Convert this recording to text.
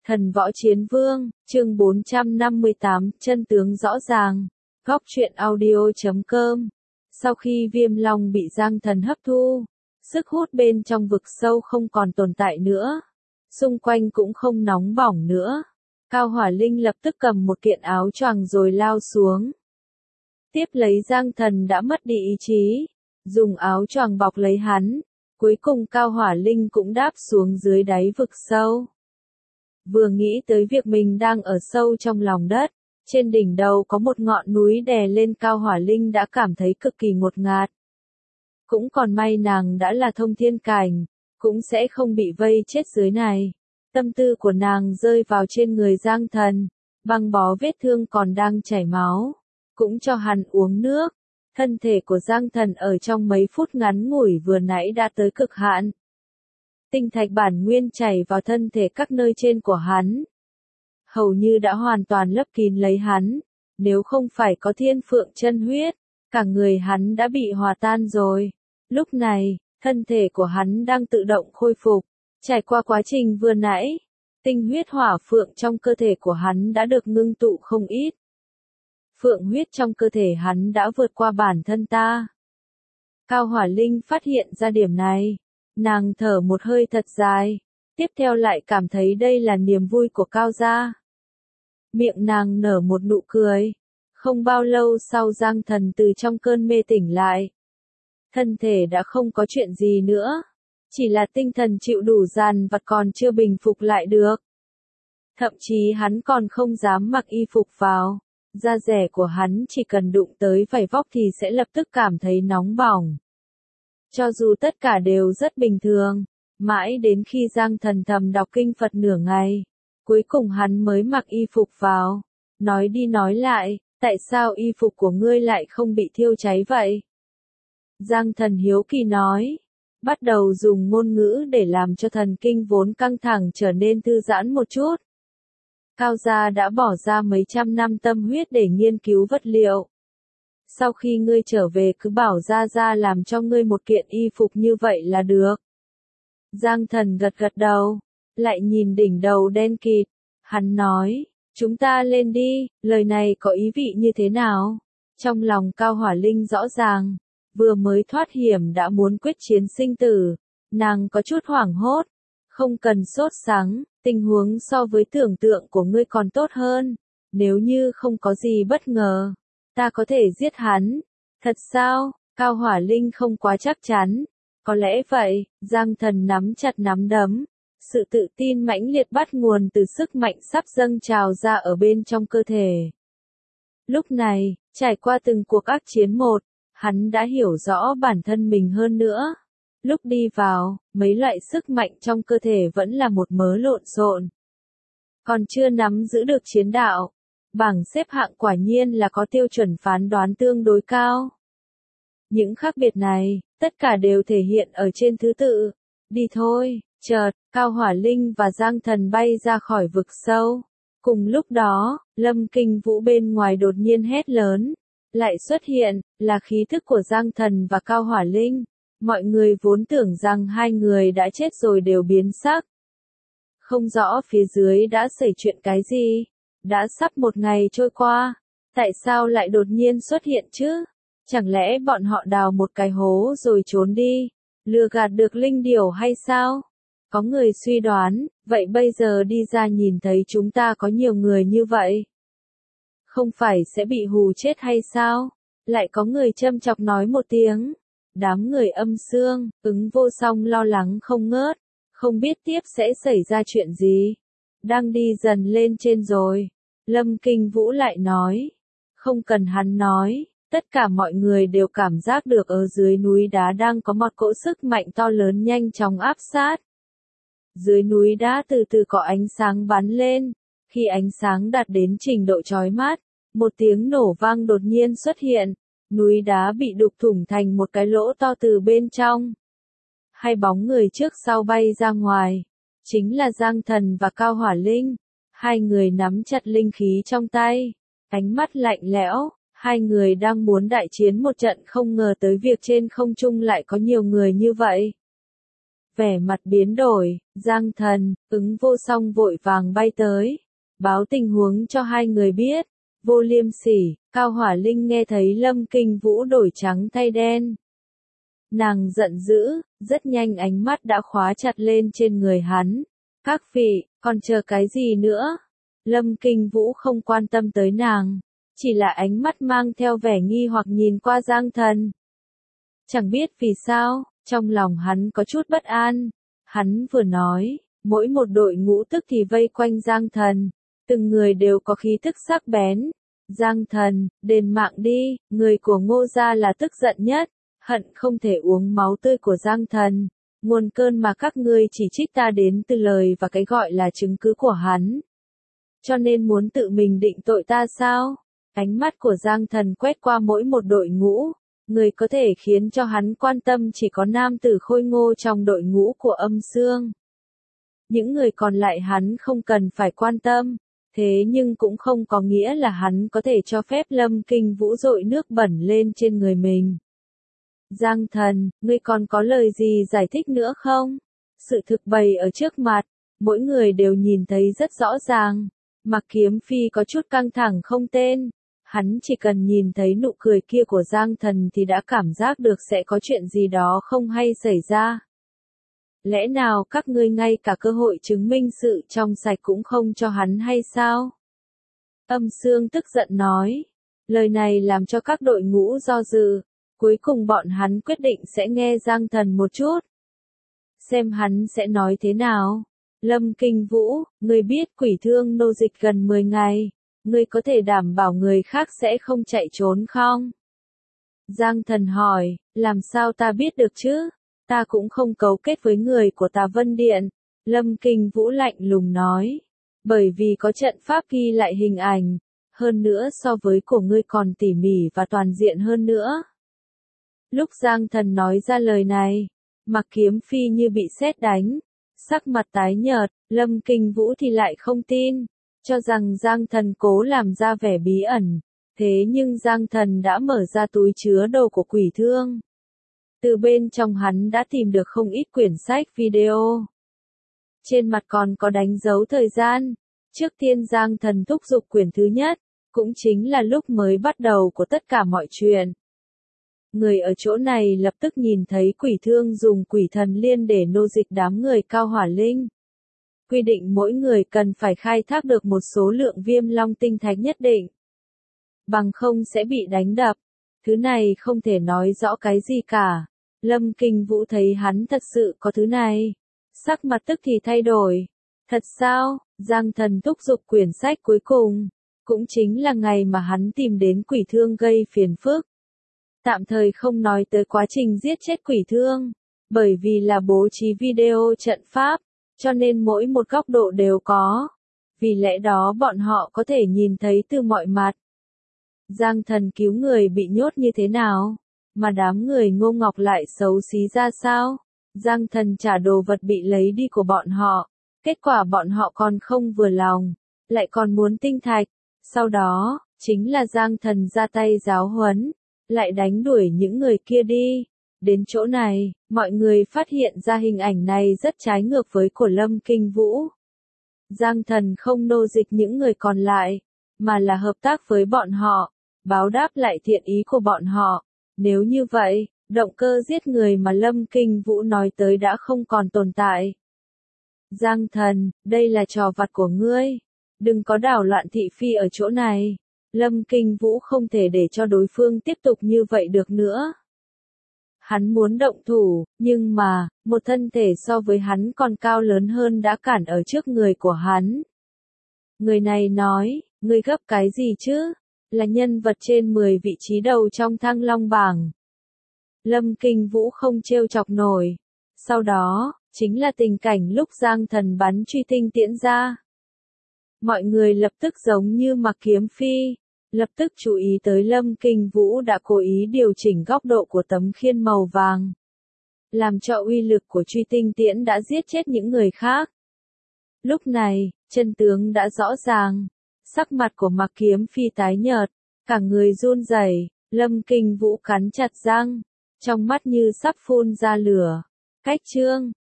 Thần võ chiến vương, chương 458, chân tướng rõ ràng. Góc truyện audio.com. Sau khi viêm long bị Giang Thần hấp thu, sức hút bên trong vực sâu không còn tồn tại nữa. Xung quanh cũng không nóng bỏng nữa. Cao Hỏa Linh lập tức cầm một kiện áo choàng rồi lao xuống. Tiếp lấy Giang Thần đã mất đi ý chí, dùng áo choàng bọc lấy hắn. Cuối cùng Cao Hỏa Linh cũng đáp xuống dưới đáy vực sâu. Vừa nghĩ tới việc mình đang ở sâu trong lòng đất, trên đỉnh đầu có một ngọn núi đè lên, Cao Hỏa Linh đã cảm thấy cực kỳ ngột ngạt. Cũng còn may nàng đã là thông thiên cảnh, cũng sẽ không bị vây chết dưới này. Tâm tư của nàng rơi vào trên người Giang Thần, băng bó vết thương còn đang chảy máu, cũng cho hắn uống nước. Thân thể của Giang Thần ở trong mấy phút ngắn ngủi vừa nãy đã tới cực hạn. Tinh thạch bản nguyên chảy vào thân thể các nơi trên của hắn, hầu như đã hoàn toàn lấp kín lấy hắn. Nếu không phải có thiên phượng chân huyết, cả người hắn đã bị hòa tan rồi. Lúc này, thân thể của hắn đang tự động khôi phục. Trải qua quá trình vừa nãy, tinh huyết hỏa phượng trong cơ thể của hắn đã được ngưng tụ không ít. Phượng huyết trong cơ thể hắn đã vượt qua bản thân ta. Cao Hỏa Linh phát hiện ra điểm này. Nàng thở một hơi thật dài. Tiếp theo lại cảm thấy đây là niềm vui của Cao gia. Miệng nàng nở một nụ cười. Không bao lâu sau Giang Thần từ trong cơn mê tỉnh lại. Thân thể đã không có chuyện gì nữa. Chỉ là tinh thần chịu đủ dằn vặt còn chưa bình phục lại được. Thậm chí hắn còn không dám mặc y phục vào. Da dẻ của hắn chỉ cần đụng tới vảy vóc thì sẽ lập tức cảm thấy nóng bỏng. Cho dù tất cả đều rất bình thường, mãi đến khi Giang Thần thầm đọc kinh Phật nửa ngày, cuối cùng hắn mới mặc y phục vào. Nói đi nói lại, tại sao y phục của ngươi lại không bị thiêu cháy vậy? Giang Thần hiếu kỳ nói, bắt đầu dùng ngôn ngữ để làm cho thần kinh vốn căng thẳng trở nên thư giãn một chút. Cao gia đã bỏ ra mấy trăm năm tâm huyết để nghiên cứu vật liệu. Sau khi ngươi trở về cứ bảo Gia Gia làm cho ngươi một kiện y phục như vậy là được. Giang Thần gật gật đầu, lại nhìn đỉnh đầu đen kịt. Hắn nói, chúng ta lên đi, lời này có ý vị như thế nào? Trong lòng Cao Hỏa Linh rõ ràng, vừa mới thoát hiểm đã muốn quyết chiến sinh tử. Nàng có chút hoảng hốt, không cần sốt sắng, tình huống so với tưởng tượng của ngươi còn tốt hơn. Nếu như không có gì bất ngờ, ta có thể giết hắn. Thật sao? Cao Hỏa Linh không quá chắc chắn. Có lẽ vậy. Giang Thần nắm chặt nắm đấm. Sự tự tin mãnh liệt bắt nguồn từ sức mạnh sắp dâng trào ra ở bên trong cơ thể. Lúc này, trải qua từng cuộc ác chiến một, hắn đã hiểu rõ bản thân mình hơn nữa. Lúc đi vào, mấy loại sức mạnh trong cơ thể vẫn là một mớ lộn xộn. Còn chưa nắm giữ được chiến đạo. Bảng xếp hạng quả nhiên là có tiêu chuẩn phán đoán tương đối cao. Những khác biệt này, tất cả đều thể hiện ở trên thứ tự. Đi thôi, chợt, Cao Hỏa Linh và Giang Thần bay ra khỏi vực sâu. Cùng lúc đó, Lâm Kinh Vũ bên ngoài đột nhiên hét lớn. Lại xuất hiện, là khí thức của Giang Thần và Cao Hỏa Linh. Mọi người vốn tưởng rằng hai người đã chết rồi đều biến sắc. Không rõ phía dưới đã xảy chuyện cái gì. Đã sắp một ngày trôi qua, tại sao lại đột nhiên xuất hiện chứ? Chẳng lẽ bọn họ đào một cái hố rồi trốn đi, lừa gạt được linh điểu hay sao? Có người suy đoán, vậy bây giờ đi ra nhìn thấy chúng ta có nhiều người như vậy, không phải sẽ bị hù chết hay sao? Lại có người châm chọc nói một tiếng. Đám người Âm Xương, Ứng Vô Song lo lắng không ngớt, không biết tiếp sẽ xảy ra chuyện gì. Đang đi dần lên trên rồi. Lâm Kinh Vũ lại nói. Không cần hắn nói, tất cả mọi người đều cảm giác được ở dưới núi đá đang có một cỗ sức mạnh to lớn nhanh chóng áp sát. Dưới núi đá từ từ có ánh sáng bắn lên. Khi ánh sáng đạt đến trình độ chói mắt, một tiếng nổ vang đột nhiên xuất hiện. Núi đá bị đục thủng thành một cái lỗ to từ bên trong. Hai bóng người trước sau bay ra ngoài. Chính là Giang Thần và Cao Hỏa Linh. Hai người nắm chặt linh khí trong tay. Ánh mắt lạnh lẽo. Hai người đang muốn đại chiến một trận, không ngờ tới việc trên không trung lại có nhiều người như vậy. Vẻ mặt biến đổi, Giang Thần, Ứng Vô Song vội vàng bay tới, báo tình huống cho hai người biết. Vô Liêm Sỉ, Cao Hỏa Linh nghe thấy Lâm Kinh Vũ đổi trắng thay đen. Nàng giận dữ, rất nhanh ánh mắt đã khóa chặt lên trên người hắn. Các vị, còn chờ cái gì nữa? Lâm Kinh Vũ không quan tâm tới nàng, chỉ là ánh mắt mang theo vẻ nghi hoặc nhìn qua Giang Thần. Chẳng biết vì sao, trong lòng hắn có chút bất an. Hắn vừa nói, mỗi một đội ngũ tức thì vây quanh Giang Thần, từng người đều có khí thức sắc bén. Giang Thần, đền mạng đi, người của Ngô gia là tức giận nhất, hận không thể uống máu tươi của Giang Thần. Nguồn cơn mà các ngươi chỉ trích ta đến từ lời và cái gọi là chứng cứ của hắn. Cho nên muốn tự mình định tội ta sao? Ánh mắt của Giang Thần quét qua mỗi một đội ngũ. Người có thể khiến cho hắn quan tâm chỉ có nam tử khôi ngô trong đội ngũ của Âm Dương. Những người còn lại hắn không cần phải quan tâm, thế nhưng cũng không có nghĩa là hắn có thể cho phép Lâm Kinh Vũ dội nước bẩn lên trên người mình. Giang Thần, ngươi còn có lời gì giải thích nữa không? Sự thực bày ở trước mặt, mỗi người đều nhìn thấy rất rõ ràng. Mặc Kiếm Phi có chút căng thẳng không tên. Hắn chỉ cần nhìn thấy nụ cười kia của Giang Thần thì đã cảm giác được sẽ có chuyện gì đó không hay xảy ra. Lẽ nào các ngươi ngay cả cơ hội chứng minh sự trong sạch cũng không cho hắn hay sao? Âm Dương tức giận nói. Lời này làm cho các đội ngũ do dự. Cuối cùng bọn hắn quyết định sẽ nghe Giang Thần một chút. Xem hắn sẽ nói thế nào. Lâm Kinh Vũ, ngươi biết quỷ thương nô dịch gần 10 ngày. Ngươi có thể đảm bảo người khác sẽ không chạy trốn không? Giang Thần hỏi, làm sao ta biết được chứ? Ta cũng không cấu kết với người của Tà Vân Điện. Lâm Kinh Vũ lạnh lùng nói. Bởi vì có trận pháp ghi lại hình ảnh. Hơn nữa so với của ngươi còn tỉ mỉ và toàn diện hơn nữa. Lúc Giang Thần nói ra lời này, Mặc Kiếm Phi như bị sét đánh. Sắc mặt tái nhợt, Lâm Kinh Vũ thì lại không tin. Cho rằng Giang Thần cố làm ra vẻ bí ẩn. Thế nhưng Giang Thần đã mở ra túi chứa đồ của quỷ thương. Từ bên trong hắn đã tìm được không ít quyển sách video. Trên mặt còn có đánh dấu thời gian. Trước tiên Giang Thần thúc giục quyển thứ nhất, cũng chính là lúc mới bắt đầu của tất cả mọi chuyện. Người ở chỗ này lập tức nhìn thấy quỷ thương dùng quỷ thần liên để nô dịch đám người Cao Hỏa Linh. Quy định mỗi người cần phải khai thác được một số lượng viêm long tinh thạch nhất định. Bằng không sẽ bị đánh đập. Thứ này không thể nói rõ cái gì cả. Lâm Kinh Vũ thấy hắn thật sự có thứ này. Sắc mặt tức thì thay đổi. Thật sao? Giang Thần thúc giục quyển sách cuối cùng. Cũng chính là ngày mà hắn tìm đến quỷ thương gây phiền phức. Tạm thời không nói tới quá trình giết chết quỷ thương. Bởi vì là bố trí video trận pháp. Cho nên mỗi một góc độ đều có. Vì lẽ đó bọn họ có thể nhìn thấy từ mọi mặt. Giang Thần cứu người bị nhốt như thế nào? Mà đám người Ngô Ngọc lại xấu xí ra sao? Giang Thần trả đồ vật bị lấy đi của bọn họ. Kết quả bọn họ còn không vừa lòng. Lại còn muốn tinh thạch. Sau đó, chính là Giang Thần ra tay giáo huấn. Lại đánh đuổi những người kia đi. Đến chỗ này, mọi người phát hiện ra hình ảnh này rất trái ngược với của Lâm Kinh Vũ. Giang Thần không nô dịch những người còn lại, mà là hợp tác với bọn họ, báo đáp lại thiện ý của bọn họ. Nếu như vậy, động cơ giết người mà Lâm Kinh Vũ nói tới đã không còn tồn tại. Giang Thần, đây là trò vặt của ngươi. Đừng có đảo loạn thị phi ở chỗ này. Lâm Kinh Vũ không thể để cho đối phương tiếp tục như vậy được nữa. Hắn muốn động thủ, nhưng mà, một thân thể so với hắn còn cao lớn hơn đã cản ở trước người của hắn. Người này nói, ngươi gấp cái gì chứ? Là nhân vật trên 10 vị trí đầu trong Thăng Long bảng. Lâm Kinh Vũ không trêu chọc nổi. Sau đó, chính là tình cảnh lúc Giang Thần bắn truy tinh tiễn ra. Mọi người lập tức giống như Mặc Kiếm Phi. Lập tức chú ý tới Lâm Kinh Vũ đã cố ý điều chỉnh góc độ của tấm khiên màu vàng. Làm cho uy lực của truy tinh tiễn đã giết chết những người khác. Lúc này, chân tướng đã rõ ràng. Sắc mặt của Mặc Kiếm Phi tái nhợt. Cả người run rẩy. Lâm Kinh Vũ cắn chặt răng. Trong mắt như sắp phun ra lửa. Cách chương